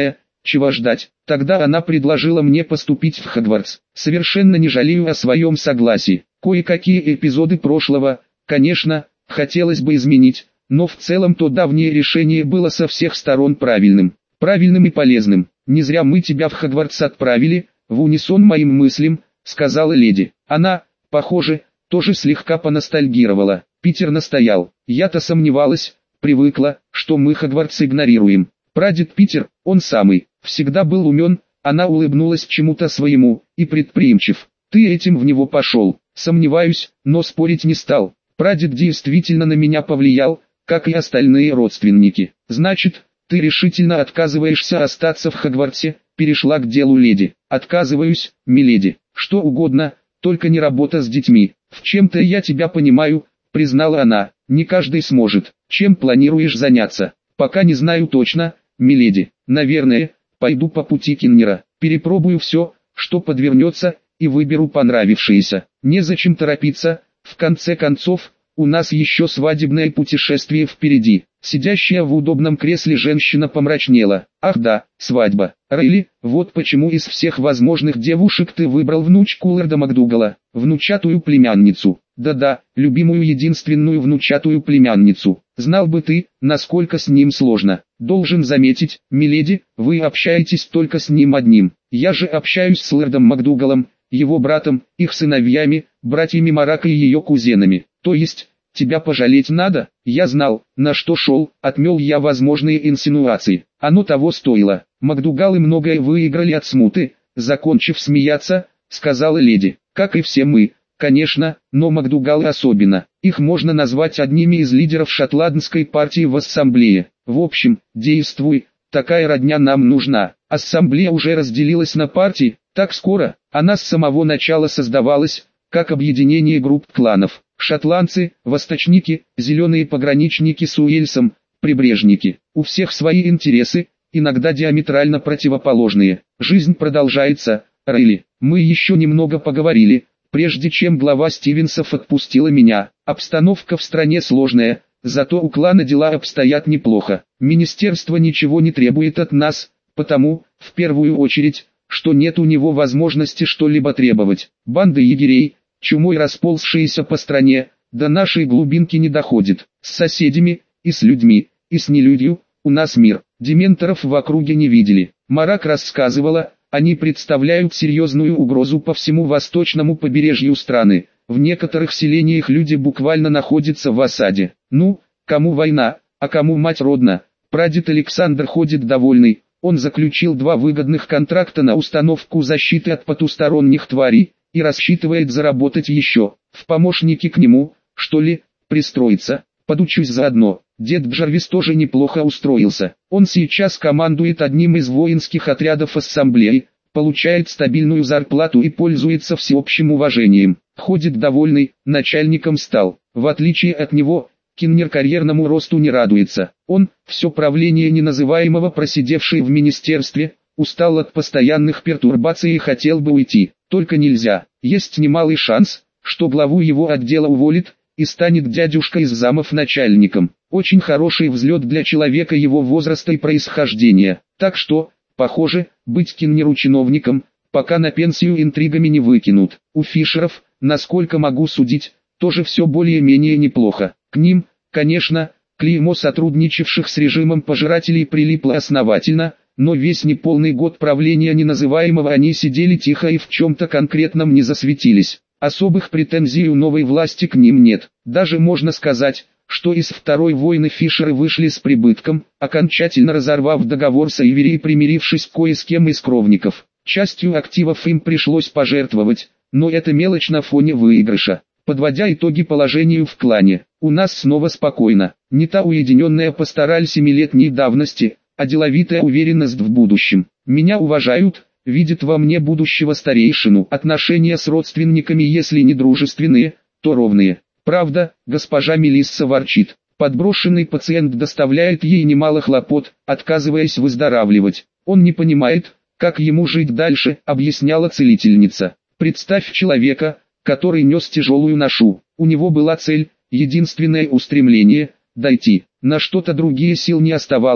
чего ждать. Тогда она предложила мне поступить в Хогвартс. Совершенно не жалею о своем согласии. Кое-какие эпизоды прошлого, конечно, хотелось бы изменить, но в целом то давнее решение было со всех сторон правильным. Правильным и полезным. Не зря мы тебя в Хогвартс отправили, в унисон моим мыслям, сказала леди. Она, похоже, тоже слегка поностальгировала. Питер настоял. Я-то сомневалась, привыкла, что мы Хогвартс игнорируем. Прадед Питер, он самый, всегда был умен, она улыбнулась чему-то своему, и предприимчив. Ты этим в него пошел. Сомневаюсь, но спорить не стал. Прадед действительно на меня повлиял, как и остальные родственники. Значит, ты решительно отказываешься остаться в Хогвартсе, перешла к делу леди. Отказываюсь, миледи. Что угодно, только не работа с детьми. В чем-то я тебя понимаю, признала она. Не каждый сможет. Чем планируешь заняться? Пока не знаю точно, миледи. Наверное, пойду по пути Киннера. Перепробую все, что подвернется, и выберу понравившееся. Незачем торопиться, в конце концов, у нас еще свадебное путешествие впереди. Сидящая в удобном кресле женщина помрачнела. Ах да, свадьба. Рейли, вот почему из всех возможных девушек ты выбрал внучку лорда Макдугала, внучатую племянницу. Да-да, любимую единственную внучатую племянницу. Знал бы ты, насколько с ним сложно. Должен заметить, миледи, вы общаетесь только с ним одним. Я же общаюсь с лордом Макдугалом, его братом, их сыновьями, братьями Марака и ее кузенами. То есть, тебя пожалеть надо? Я знал, на что шел, отмел я возможные инсинуации. Оно того стоило. Макдугалы многое выиграли от смуты, закончив смеяться, сказала леди. Как и все мы, конечно, но Макдугалы особенно. Их можно назвать одними из лидеров шотландской партии в ассамблее. В общем, действуй, такая родня нам нужна. Ассамблея уже разделилась на партии, так скоро. Она с самого начала создавалась, как объединение групп кланов. Шотландцы, восточники, зеленые пограничники с Уэльсом, прибрежники. У всех свои интересы, иногда диаметрально противоположные. Жизнь продолжается, Рейли. Мы еще немного поговорили, прежде чем глава Стивенсов отпустила меня. Обстановка в стране сложная, зато у клана дела обстоят неплохо. Министерство ничего не требует от нас, потому, в первую очередь, что нет у него возможности что-либо требовать. Банды егерей, чумой расползшиеся по стране, до нашей глубинки не доходит. С соседями, и с людьми, и с нелюдью, у нас мир. Дементоров в округе не видели. Марак рассказывала, они представляют серьезную угрозу по всему восточному побережью страны. В некоторых селениях люди буквально находятся в осаде. Ну, кому война, а кому мать родна. Прадед Александр ходит довольный. Он заключил 2 выгодных контракта на установку защиты от потусторонних тварей, и рассчитывает заработать еще. В помощники к нему, что ли, пристроиться. Подучусь заодно. Дед Джарвис тоже неплохо устроился. Он сейчас командует одним из воинских отрядов ассамблеи, получает стабильную зарплату и пользуется всеобщим уважением. Ходит довольный, начальником стал. В отличие от него, Киннер карьерному росту не радуется. Он, все правление неназываемого просидевший в министерстве, устал от постоянных пертурбаций и хотел бы уйти. Только нельзя. Есть немалый шанс, что главу его отдела уволит, и станет дядюшка из замов начальником. Очень хороший взлет для человека его возраста и происхождения. Так что, похоже, быть Киннеру чиновником, пока на пенсию интригами не выкинут. У Фишеров, насколько могу судить, тоже все более-менее неплохо. К ним, конечно, клеймо сотрудничавших с режимом пожирателей прилипло основательно, но весь неполный год правления неназываемого они сидели тихо и в чем-то конкретном не засветились. Особых претензий у новой власти к ним нет. Даже можно сказать, что из Второй войны Фишеры вышли с прибытком, окончательно разорвав договор с Эйвери и примирившись кое с кем из кровников. Частью активов им пришлось пожертвовать, но это мелочь на фоне выигрыша. Подводя итоги положению в клане, у нас снова спокойно. Не та уединенная пастораль 7-летней давности, а деловитая уверенность в будущем. Меня уважают, видят во мне будущего старейшину. Отношения с родственниками, если не дружественные, то ровные. Правда, госпожа Мелисса ворчит. Подброшенный пациент доставляет ей немало хлопот, отказываясь выздоравливать. Он не понимает, как ему жить дальше, объясняла целительница. Представь человека, который нес тяжелую ношу. У него была цель, единственное устремление – дойти. На что-то другие сил не оставалось,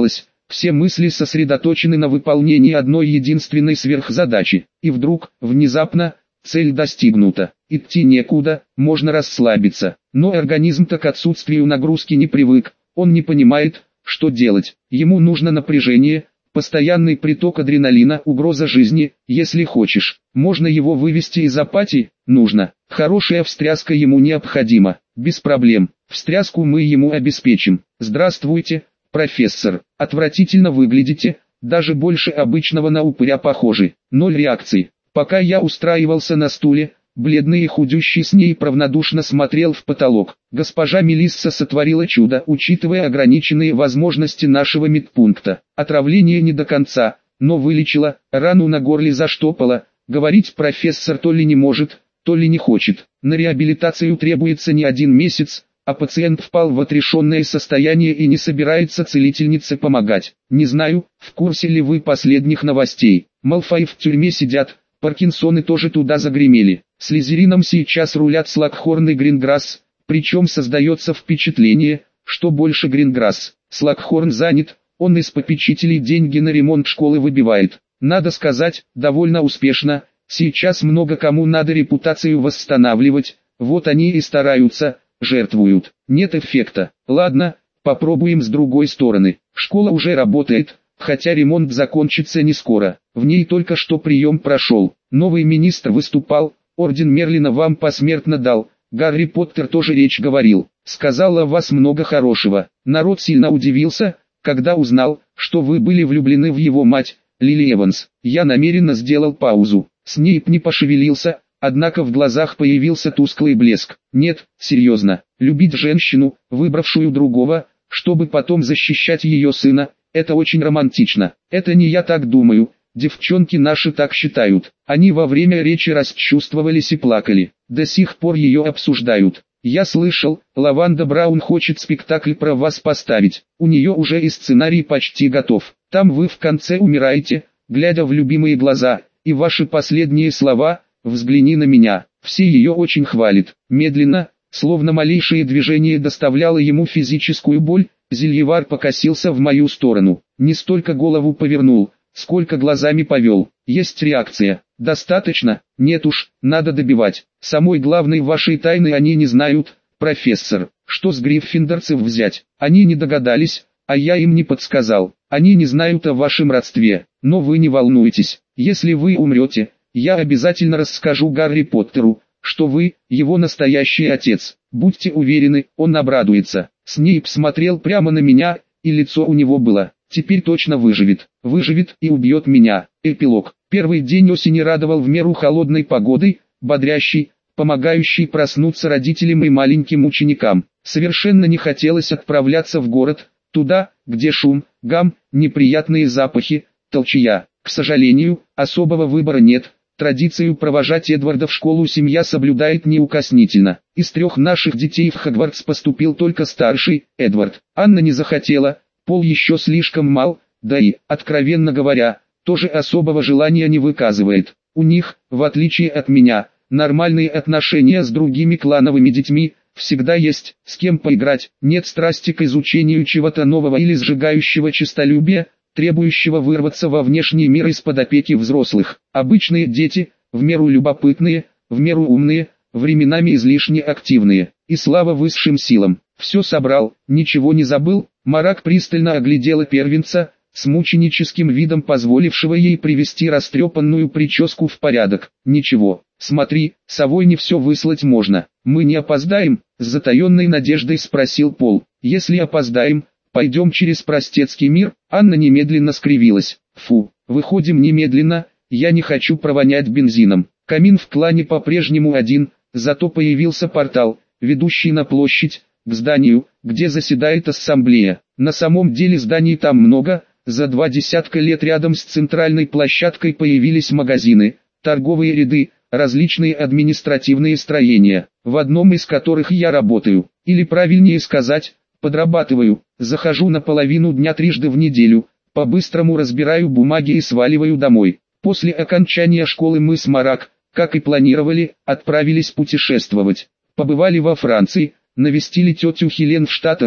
все мысли сосредоточены на выполнении одной единственной сверхзадачи. И вдруг, внезапно, цель достигнута. Идти некуда, можно расслабиться. Но организм-то к отсутствию нагрузки не привык, он не понимает, что делать. Ему нужно напряжение, постоянный приток адреналина, угроза жизни. Если хочешь, можно его вывести из апатии, нужно. Хорошая встряска ему необходима, без проблем. Встряску мы ему обеспечим. Здравствуйте, профессор. Отвратительно выглядите, даже больше обычного на упыря похожи. 0 реакций. Пока я устраивался на стуле, бледный и худющий с ней равнодушно смотрел в потолок. Госпожа Мелисса сотворила чудо, учитывая ограниченные возможности нашего медпункта. Отравление не до конца, но вылечила, рану на горле заштопала. Говорить профессор то ли не может, то ли не хочет. На реабилитацию требуется не 1 месяц, а пациент впал в отрешенное состояние и не собирается целительнице помогать. Не знаю, в курсе ли вы последних новостей. Малфой в тюрьме сидят, Паркинсоны тоже туда загремели. Слизерином сейчас рулят Слакхорн и Гринграсс, причем создается впечатление, что больше Гринграсс. Слакхорн занят, он из попечителей деньги на ремонт школы выбивает. Надо сказать, довольно успешно, сейчас много кому надо репутацию восстанавливать, вот они и стараются, жертвуют. Нет эффекта. Ладно, попробуем с другой стороны. Школа уже работает, хотя ремонт закончится не скоро. В ней только что прием прошел. Новый министр выступал, орден Мерлина вам посмертно дал. Гарри Поттер тоже речь говорил. Сказал о вас много хорошего. Народ сильно удивился, когда узнал, что вы были влюблены в его мать, Лили Эванс. Я намеренно сделал паузу. Снейп не пошевелился, однако в глазах появился тусклый блеск. Нет, серьезно, любить женщину, выбравшую другого, чтобы потом защищать ее сына, это очень романтично. Это не я так думаю, девчонки наши так считают. Они во время речи расчувствовались и плакали. До сих пор ее обсуждают. Я слышал, Лаванда Браун хочет спектакль про вас поставить. У нее уже и сценарий почти готов. Там вы в конце умираете, глядя в любимые глаза, и ваши последние слова «взгляни на меня». Все ее очень хвалят. Медленно, словно малейшее движение доставляло ему физическую боль, Зельевар покосился в мою сторону. Не столько голову повернул, сколько глазами повел. Есть реакция. Достаточно? Нет уж, надо добивать. Самой главной вашей тайны они не знают, профессор. Что с гриффиндорцев взять? Они не догадались, а я им не подсказал. Они не знают о вашем родстве. Но вы не волнуйтесь. Если вы умрете, я обязательно расскажу Гарри Поттеру, что вы, его настоящий отец. Будьте уверены, он обрадуется. Снейп смотрел прямо на меня, и лицо у него было. Теперь точно выживет. Выживет и убьет меня. Эпилог. Первый день осени радовал в меру холодной погодой, бодрящий, помогающий проснуться родителям и маленьким ученикам. Совершенно не хотелось отправляться в город, туда, где шум, гам, неприятные запахи, толчья. К сожалению, особого выбора нет. Традицию провожать Эдварда в школу семья соблюдает неукоснительно. Из 3 наших детей в Хогвартс поступил только старший, Эдвард. Анна не захотела, Пол еще слишком мал, да и, откровенно говоря, тоже особого желания не выказывает. У них, в отличие от меня, нормальные отношения с другими клановыми детьми, всегда есть с кем поиграть, нет страсти к изучению чего-то нового или сжигающего честолюбия, требующего вырваться во внешний мир из-под опеки взрослых. Обычные дети, в меру любопытные, в меру умные, временами излишне активные. И слава высшим силам. Все собрал, ничего не забыл. Марак пристально оглядела первенца, с мученическим видом позволившего ей привести растрепанную прическу в порядок. Ничего, смотри, совой не все выслать можно. Мы не опоздаем? С затаенной надеждой спросил Пол. Если опоздаем, пойдем через простецкий мир. Анна немедленно скривилась. Фу, выходим немедленно, я не хочу провонять бензином. Камин в клане по-прежнему один, зато появился портал, ведущий на площадь, к зданию, где заседает ассамблея. На самом деле зданий там много, за 20 лет рядом с центральной площадкой появились магазины, торговые ряды, различные административные строения, в одном из которых я работаю, или правильнее сказать, подрабатываю. Захожу на половину дня трижды в неделю, по-быстрому разбираю бумаги и сваливаю домой. После окончания школы мы с Марак, как и планировали, отправились путешествовать. Побывали во Франции, навестили тетю Хелен в Штатах,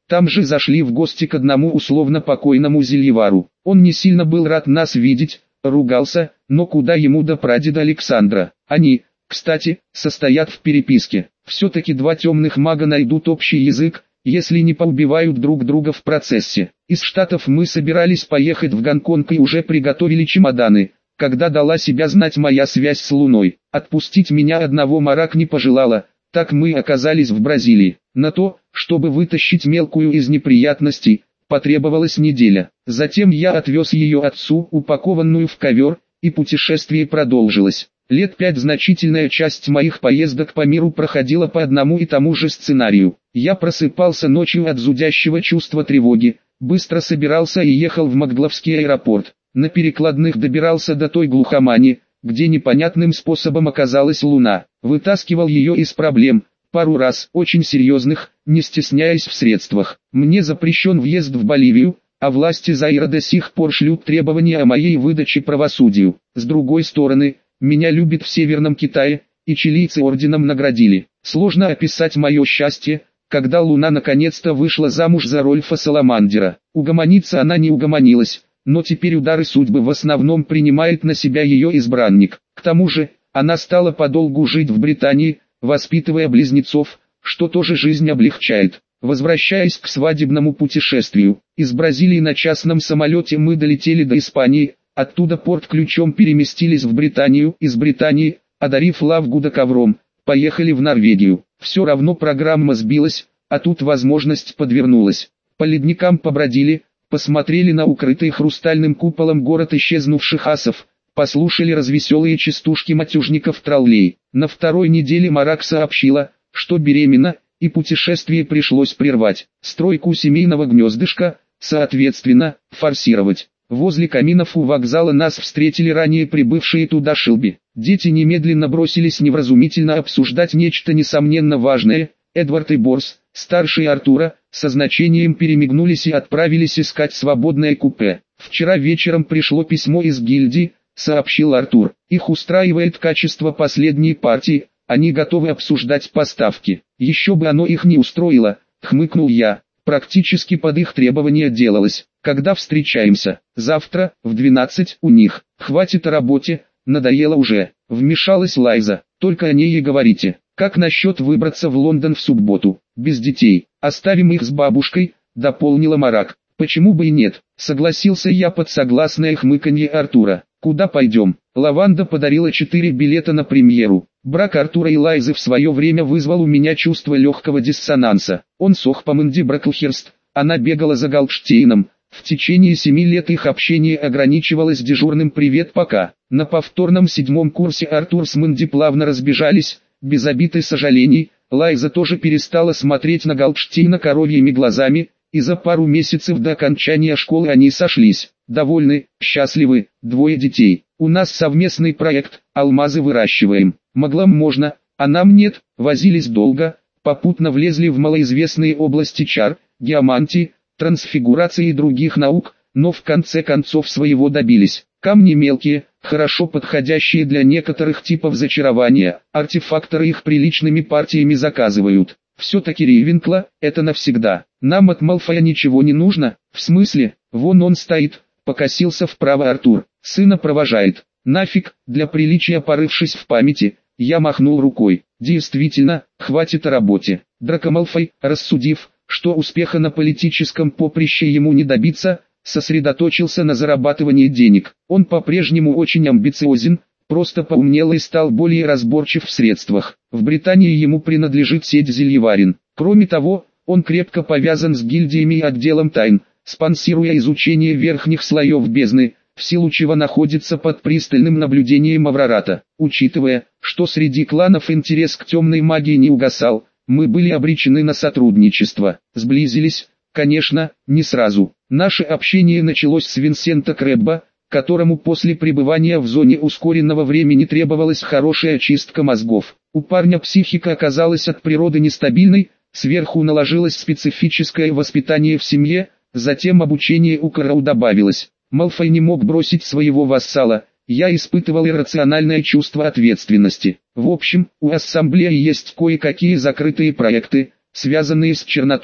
Там же зашли в гости к одному условно покойному Зельевару. Он не сильно был рад нас видеть, ругался, но куда ему до прадеда Александра. Они, кстати, состоят в переписке. Все-таки два темных мага найдут общий язык, если не поубивают друг друга в процессе. Из Штатов мы собирались поехать в Гонконг и уже приготовили чемоданы, когда дала себя знать моя связь с Луной. Отпустить меня одного Марак не пожелала, так мы оказались в Бразилии. На то, чтобы вытащить мелкую из неприятностей, потребовалась неделя. Затем я отвез ее отцу, упакованную в ковер, и путешествие продолжилось. Лет 5 значительная часть моих поездок по миру проходила по одному и тому же сценарию. Я просыпался ночью от зудящего чувства тревоги, быстро собирался и ехал в Макгловский аэропорт. На перекладных добирался до той глухомани, где непонятным способом оказалась Луна. Вытаскивал ее из проблем, пару раз очень серьезных, не стесняясь в средствах. Мне запрещен въезд в Боливию, а власти Заира до сих пор шлют требования о моей выдаче правосудию. С другой стороны, меня любят в Северном Китае, и чилийцы орденом наградили. Сложно описать мое счастье, когда Луна наконец-то вышла замуж за Рольфа Саламандера. Угомониться она не угомонилась, но теперь удары судьбы в основном принимает на себя ее избранник. К тому же, она стала подолгу жить в Британии, воспитывая близнецов, что тоже жизнь облегчает. Возвращаясь к свадебному путешествию, из Бразилии на частном самолете мы долетели до Испании, оттуда порт-ключом переместились в Британию, из Британии, одарив Лавгуда ковром, поехали в Норвегию. Все равно программа сбилась, а тут возможность подвернулась. По ледникам побродили, посмотрели на укрытый хрустальным куполом город исчезнувших асов, послушали развеселые частушки матюжников-троллей. На второй неделе Марак сообщила, что беременна, и путешествие пришлось прервать. Стройку семейного гнездышка, соответственно, форсировать. Возле каминов у вокзала нас встретили ранее прибывшие туда Шилби. Дети немедленно бросились невразумительно обсуждать нечто несомненно важное. Эдвард и Борс, старший Артура, со значением перемигнулись и отправились искать свободное купе. «Вчера вечером пришло письмо из гильдии», — сообщил Артур. «Их устраивает качество последней партии, они готовы обсуждать поставки». «Еще бы оно их не устроило», — хмыкнул я. «Практически под их требования делалось. Когда встречаемся?» «Завтра, в 12 у них. Хватит о работе, надоело уже». Вмешалась Лайза. «Только о ней и говорите. Как насчет выбраться в Лондон в субботу? Без детей. Оставим их с бабушкой», — дополнила Марак. «Почему бы и нет?» — согласился я под согласное хмыканье Артура. «Куда пойдем?» Лаванда подарила 4 билета на премьеру. Брак Артура и Лайзы в свое время вызвал у меня чувство легкого диссонанса. Он сох по Мэнди Браклхерст, она бегала за Галштейном. В течение 7 лет их общение ограничивалось дежурным «привет пока». На повторном 7-м курсе Артур с Мэнди плавно разбежались, без обид и сожалений. Лайза тоже перестала смотреть на Галштейна коровьими глазами, и за пару месяцев до окончания школы они сошлись. Довольны, счастливы, 2 детей. У нас совместный проект, алмазы выращиваем. Маглам можно, а нам нет, возились долго, попутно влезли в малоизвестные области чар, геомантии, трансфигурации и других наук, но в конце концов своего добились. Камни мелкие, хорошо подходящие для некоторых типов зачарования, артефакторы их приличными партиями заказывают. Все-таки Рейвенкла, это навсегда. Нам от Малфоя ничего не нужно, в смысле, вон он стоит, покосился вправо Артур, сына провожает. Нафиг, для приличия порывшись в памяти, я махнул рукой. Действительно, хватит о работе. Драко Малфой, рассудив, что успеха на политическом поприще ему не добиться, сосредоточился на зарабатывании денег. Он по-прежнему очень амбициозен, просто поумнел и стал более разборчив в средствах. В Британии ему принадлежит сеть Зельеварин. Кроме того, он крепко повязан с гильдиями и отделом тайн, спонсируя изучение верхних слоев бездны, в силу чего находится под пристальным наблюдением Аврората. Учитывая, что среди кланов интерес к темной магии не угасал, мы были обречены на сотрудничество. Сблизились, конечно, не сразу. Наше общение началось с Винсента Крэбба, которому после пребывания в зоне ускоренного времени требовалась хорошая очистка мозгов. У парня психика оказалась от природы нестабильной, сверху наложилось специфическое воспитание в семье, затем обучение у Кроу добавилось. Малфой не мог бросить своего вассала, я испытывал иррациональное чувство ответственности. В общем, у ассамблеи есть кое-какие закрытые проекты, связанные с чернотой.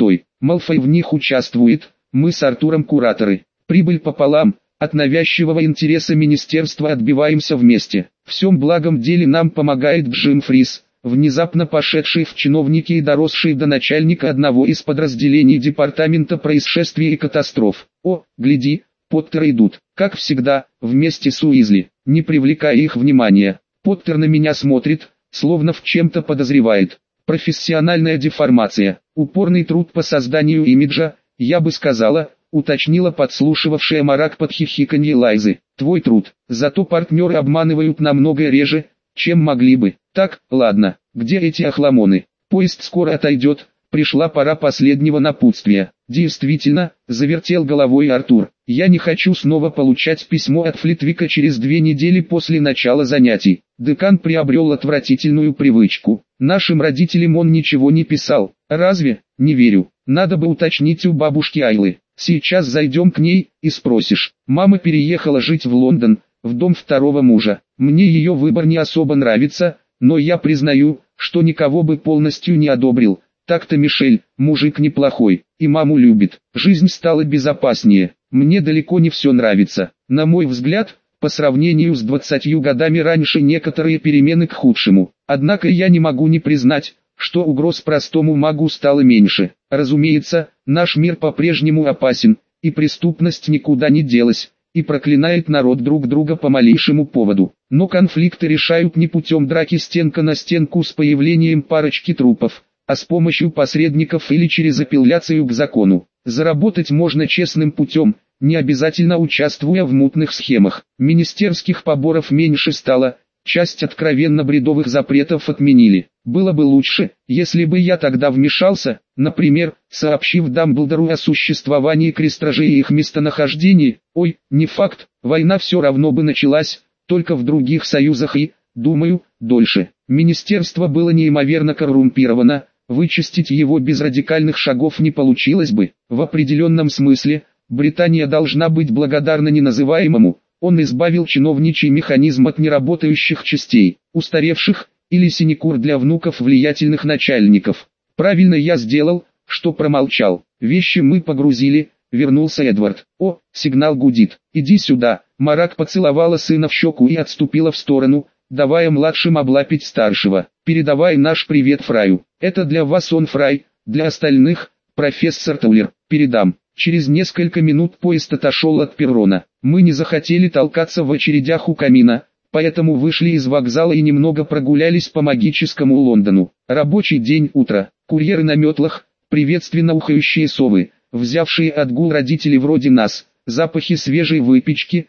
Малфой в них участвует, мы с Артуром кураторы. Прибыль пополам, от навязчивого интереса министерства отбиваемся вместе. В всем благом деле нам помогает Джим Фрис, внезапно пошедший в чиновники и доросший до начальника одного из подразделений департамента происшествий и катастроф. О, гляди, Поттеры идут, как всегда, вместе с Уизли, не привлекая их внимания. Поттер на меня смотрит, словно в чем-то подозревает. Профессиональная деформация, упорный труд по созданию имиджа, я бы сказала, уточнила подслушивавшая Марак под хихиканье Лайзы. Твой труд, зато партнеры обманывают намного реже, чем могли бы. Так, ладно, где эти охламоны? Поезд скоро отойдет, пришла пора последнего напутствия. Действительно, завертел головой Артур. Я не хочу снова получать письмо от Флитвика через 2 недели после начала занятий. Декан приобрел отвратительную привычку. Нашим родителям он ничего не писал. Разве? Не верю. Надо бы уточнить у бабушки Айлы. Сейчас зайдем к ней и спросишь. Мама переехала жить в Лондон, в дом второго мужа. Мне ее выбор не особо нравится, но я признаю, что никого бы полностью не одобрил. Так-то Мишель, мужик неплохой, и маму любит. Жизнь стала безопаснее. Мне далеко не все нравится. На мой взгляд, по сравнению с 20 годами раньше некоторые перемены к худшему. Однако я не могу не признать, что угроз простому магу стало меньше. Разумеется, наш мир по-прежнему опасен, и преступность никуда не делась, и проклинает народ друг друга по малейшему поводу. Но конфликты решают не путем драки стенка на стенку с появлением парочки трупов, а с помощью посредников или через апелляцию к закону. Заработать можно честным путем, не обязательно участвуя в мутных схемах. Министерских поборов меньше стало, часть откровенно бредовых запретов отменили. Было бы лучше, если бы я тогда вмешался, например, сообщив Дамблдору о существовании крестражей и их местонахождении. Ой, не факт, война все равно бы началась, только в других союзах и, думаю, дольше. Министерство было неимоверно коррумпировано, вычистить его без радикальных шагов не получилось бы. В определенном смысле, Британия должна быть благодарна неназываемому, он избавил чиновничий механизм от неработающих частей, устаревших, или синекур для внуков влиятельных начальников. Правильно я сделал, что промолчал. Вещи мы погрузили, вернулся Эдвард. О, сигнал гудит. Иди сюда. Марак поцеловала сына в щеку и отступила в сторону, давая младшим облапить старшего. Передавай наш привет Фраю. Это для вас он Фрай, для остальных, профессор Таулер. Передам. Через несколько минут поезд отошел от перрона. Мы не захотели толкаться в очередях у камина, поэтому вышли из вокзала и немного прогулялись по магическому Лондону. Рабочий день, утро. Курьеры на метлах, приветственно ухающие совы, взявшие отгул родителей вроде нас, запахи свежей выпечки,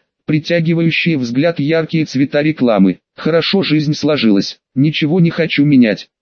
притягивающие взгляд яркие цвета рекламы. Хорошо жизнь сложилась, ничего не хочу менять.